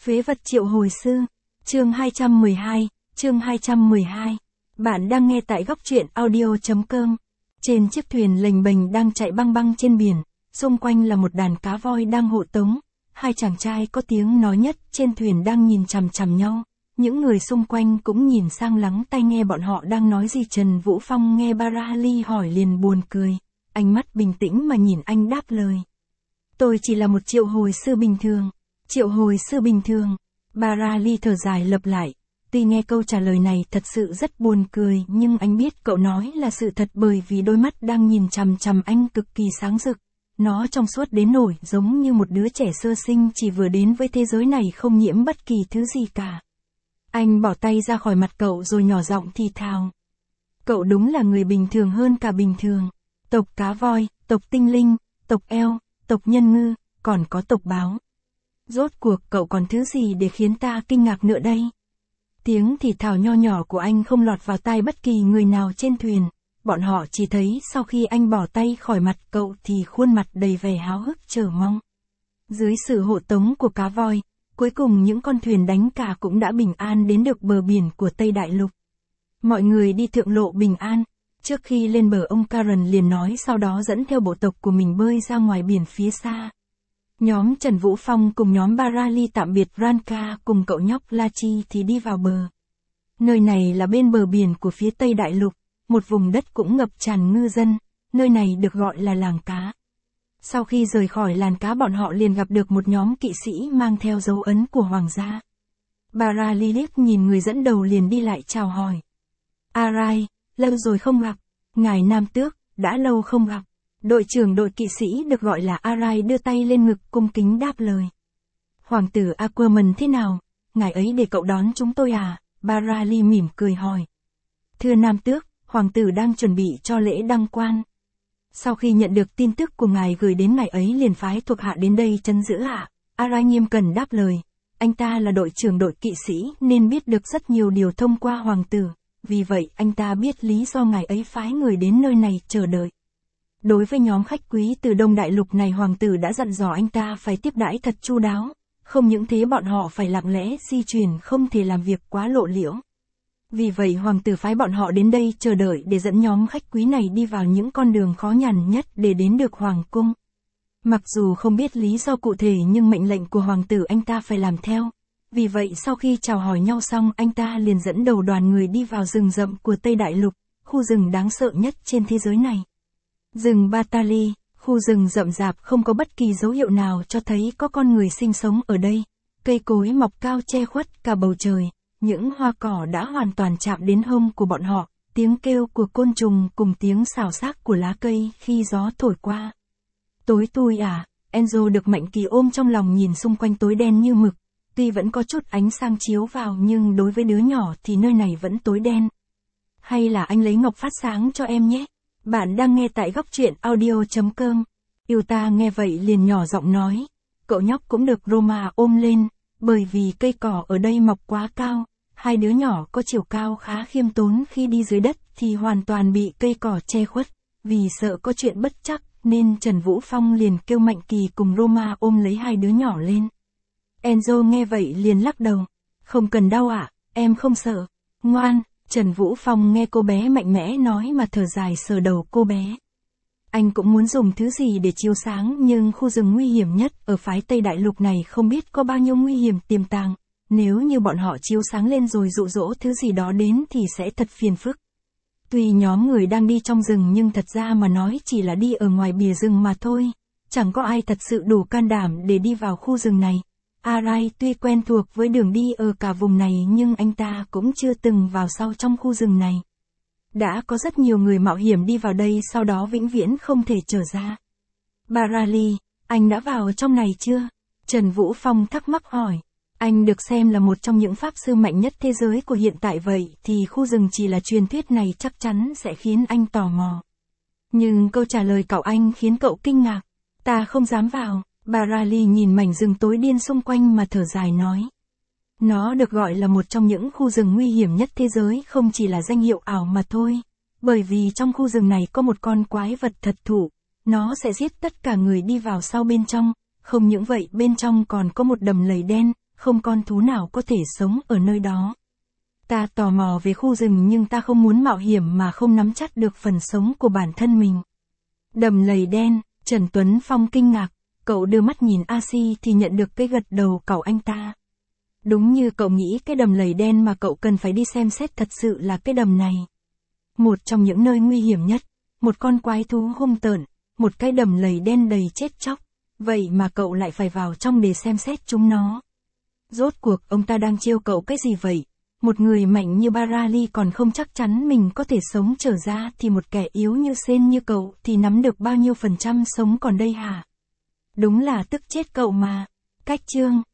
Phế vật triệu hồi sư. Chương 212, chương 212. Bạn đang nghe tại góc truyện audio.com. Trên chiếc thuyền lềnh bềnh đang chạy băng băng trên biển, xung quanh là một đàn cá voi đang hộ tống. Hai chàng trai có tiếng nói nhất trên thuyền đang nhìn chằm chằm nhau. Những người xung quanh cũng nhìn sang lắng tai nghe bọn họ đang nói gì. Trần Vũ Phong nghe Barali hỏi liền buồn cười. Ánh mắt bình tĩnh mà nhìn anh đáp lời. Tôi chỉ là một triệu hồi sư bình thường. Triệu hồi sư bình thường. Barali thở dài lặp lại. Tuy nghe câu trả lời này thật sự rất buồn cười nhưng anh biết cậu nói là sự thật bởi vì đôi mắt đang nhìn chằm chằm anh cực kỳ sáng rực. Nó trong suốt đến nổi giống như một đứa trẻ sơ sinh chỉ vừa đến với thế giới này không nhiễm bất kỳ thứ gì cả. Anh bỏ tay ra khỏi mặt cậu rồi nhỏ giọng thì thào. Cậu đúng là người bình thường hơn cả bình thường. Tộc cá voi, tộc tinh linh, tộc eo, tộc nhân ngư, còn có tộc báo. Rốt cuộc cậu còn thứ gì để khiến ta kinh ngạc nữa đây? Tiếng thì thào nho nhỏ của anh không lọt vào tai bất kỳ người nào trên thuyền. Bọn họ chỉ thấy sau khi anh bỏ tay khỏi mặt cậu thì khuôn mặt đầy vẻ háo hức chờ mong. Dưới sự hộ tống của cá voi, cuối cùng những con thuyền đánh cá cũng đã bình an đến được bờ biển của Tây Đại Lục. Mọi người đi thượng lộ bình an. Trước khi lên bờ ông Karen liền nói sau đó dẫn theo bộ tộc của mình bơi ra ngoài biển phía xa. Nhóm Trần Vũ Phong cùng nhóm Barali tạm biệt Ranka cùng cậu nhóc Lachi thì đi vào bờ. Nơi này là bên bờ biển của phía Tây Đại Lục, một vùng đất cũng ngập tràn ngư dân, nơi này được gọi là làng cá. Sau khi rời khỏi làng cá bọn họ liền gặp được một nhóm kỵ sĩ mang theo dấu ấn của hoàng gia. Barali liếc nhìn người dẫn đầu liền đi lại chào hỏi. Arai, lâu rồi không gặp, ngài Nam Tước, đã lâu không gặp. Đội trưởng đội kỵ sĩ được gọi là Arai đưa tay lên ngực cung kính đáp lời. Hoàng tử Aquaman thế nào, ngài ấy để cậu đón chúng tôi à? Barali mỉm cười hỏi. Thưa Nam Tước, hoàng tử đang chuẩn bị cho lễ đăng quan. Sau khi nhận được tin tức của ngài gửi đến ngài ấy liền phái thuộc hạ đến đây trấn giữ ạ. Arai nghiêm cẩn đáp lời. Anh ta là đội trưởng đội kỵ sĩ nên biết được rất nhiều điều thông qua hoàng tử. Vì vậy anh ta biết lý do ngài ấy phái người đến nơi này chờ đợi. Đối với nhóm khách quý từ Đông Đại Lục này hoàng tử đã dặn dò anh ta phải tiếp đãi thật chu đáo. Không những thế bọn họ phải lặng lẽ di chuyển không thể làm việc quá lộ liễu. Vì vậy hoàng tử phái bọn họ đến đây chờ đợi để dẫn nhóm khách quý này đi vào những con đường khó nhằn nhất để đến được hoàng cung. Mặc dù không biết lý do cụ thể nhưng mệnh lệnh của hoàng tử anh ta phải làm theo. Vì vậy sau khi chào hỏi nhau xong anh ta liền dẫn đầu đoàn người đi vào rừng rậm của Tây Đại Lục, khu rừng đáng sợ nhất trên thế giới này. Rừng Batali, khu rừng rậm rạp không có bất kỳ dấu hiệu nào cho thấy có con người sinh sống ở đây. Cây cối mọc cao che khuất cả bầu trời, những hoa cỏ đã hoàn toàn chạm đến hông của bọn họ, tiếng kêu của côn trùng cùng tiếng xào xạc của lá cây khi gió thổi qua. Tối thui à, Enzo được Mạnh Kỳ ôm trong lòng nhìn xung quanh tối đen như mực. Tuy vẫn có chút ánh sáng chiếu vào nhưng đối với đứa nhỏ thì nơi này vẫn tối đen. Hay là anh lấy ngọc phát sáng cho em nhé. Bạn đang nghe tại góc truyện audio.com. Yuta nghe vậy liền nhỏ giọng nói. Cậu nhóc cũng được Roma ôm lên, bởi vì cây cỏ ở đây mọc quá cao. Hai đứa nhỏ có chiều cao khá khiêm tốn khi đi dưới đất thì hoàn toàn bị cây cỏ che khuất. Vì sợ có chuyện bất trắc nên Trần Vũ Phong liền kêu Mạnh Kỳ cùng Roma ôm lấy hai đứa nhỏ lên. Enzo nghe vậy liền lắc đầu. Không cần đâu ạ, em không sợ. Ngoan, Trần Vũ Phong nghe cô bé mạnh mẽ nói mà thở dài sờ đầu cô bé. Anh cũng muốn dùng thứ gì để chiếu sáng nhưng khu rừng nguy hiểm nhất ở phái Tây Đại Lục này không biết có bao nhiêu nguy hiểm tiềm tàng. Nếu như bọn họ chiếu sáng lên rồi dụ dỗ thứ gì đó đến thì sẽ thật phiền phức. Tuy nhóm người đang đi trong rừng nhưng thật ra mà nói chỉ là đi ở ngoài bìa rừng mà thôi. Chẳng có ai thật sự đủ can đảm để đi vào khu rừng này. Arai tuy quen thuộc với đường đi ở cả vùng này nhưng anh ta cũng chưa từng vào sâu trong khu rừng này. Đã có rất nhiều người mạo hiểm đi vào đây sau đó vĩnh viễn không thể trở ra. Barali, anh đã vào trong này chưa? Trần Vũ Phong thắc mắc hỏi. Anh được xem là một trong những pháp sư mạnh nhất thế giới của hiện tại vậy thì khu rừng chỉ là truyền thuyết này chắc chắn sẽ khiến anh tò mò. Nhưng câu trả lời cậu anh khiến cậu kinh ngạc. Ta không dám vào. Barali nhìn mảnh rừng tối đen xung quanh mà thở dài nói. Nó được gọi là một trong những khu rừng nguy hiểm nhất thế giới không chỉ là danh hiệu ảo mà thôi. Bởi vì trong khu rừng này có một con quái vật thật thụ. Nó sẽ giết tất cả người đi vào sau bên trong. Không những vậy bên trong còn có một đầm lầy đen, không con thú nào có thể sống ở nơi đó. Ta tò mò về khu rừng nhưng ta không muốn mạo hiểm mà không nắm chắc được phần sống của bản thân mình. Đầm lầy đen, Trần Tuấn Phong kinh ngạc, cậu đưa mắt nhìn A-si thì nhận được cái gật đầu cậu anh ta. Đúng như cậu nghĩ, cái đầm lầy đen mà cậu cần phải đi xem xét thật sự là cái đầm này. Một trong những nơi nguy hiểm nhất, một con quái thú hung tợn, một cái đầm lầy đen đầy chết chóc, vậy mà cậu lại phải vào trong để xem xét chúng nó. Rốt cuộc ông ta đang trêu cậu cái gì vậy? Một người mạnh như Barali còn không chắc chắn mình có thể sống trở ra thì một kẻ yếu như Sen như cậu thì nắm được bao nhiêu % sống còn đây hả? Đúng là tức chết cậu mà. Cách chương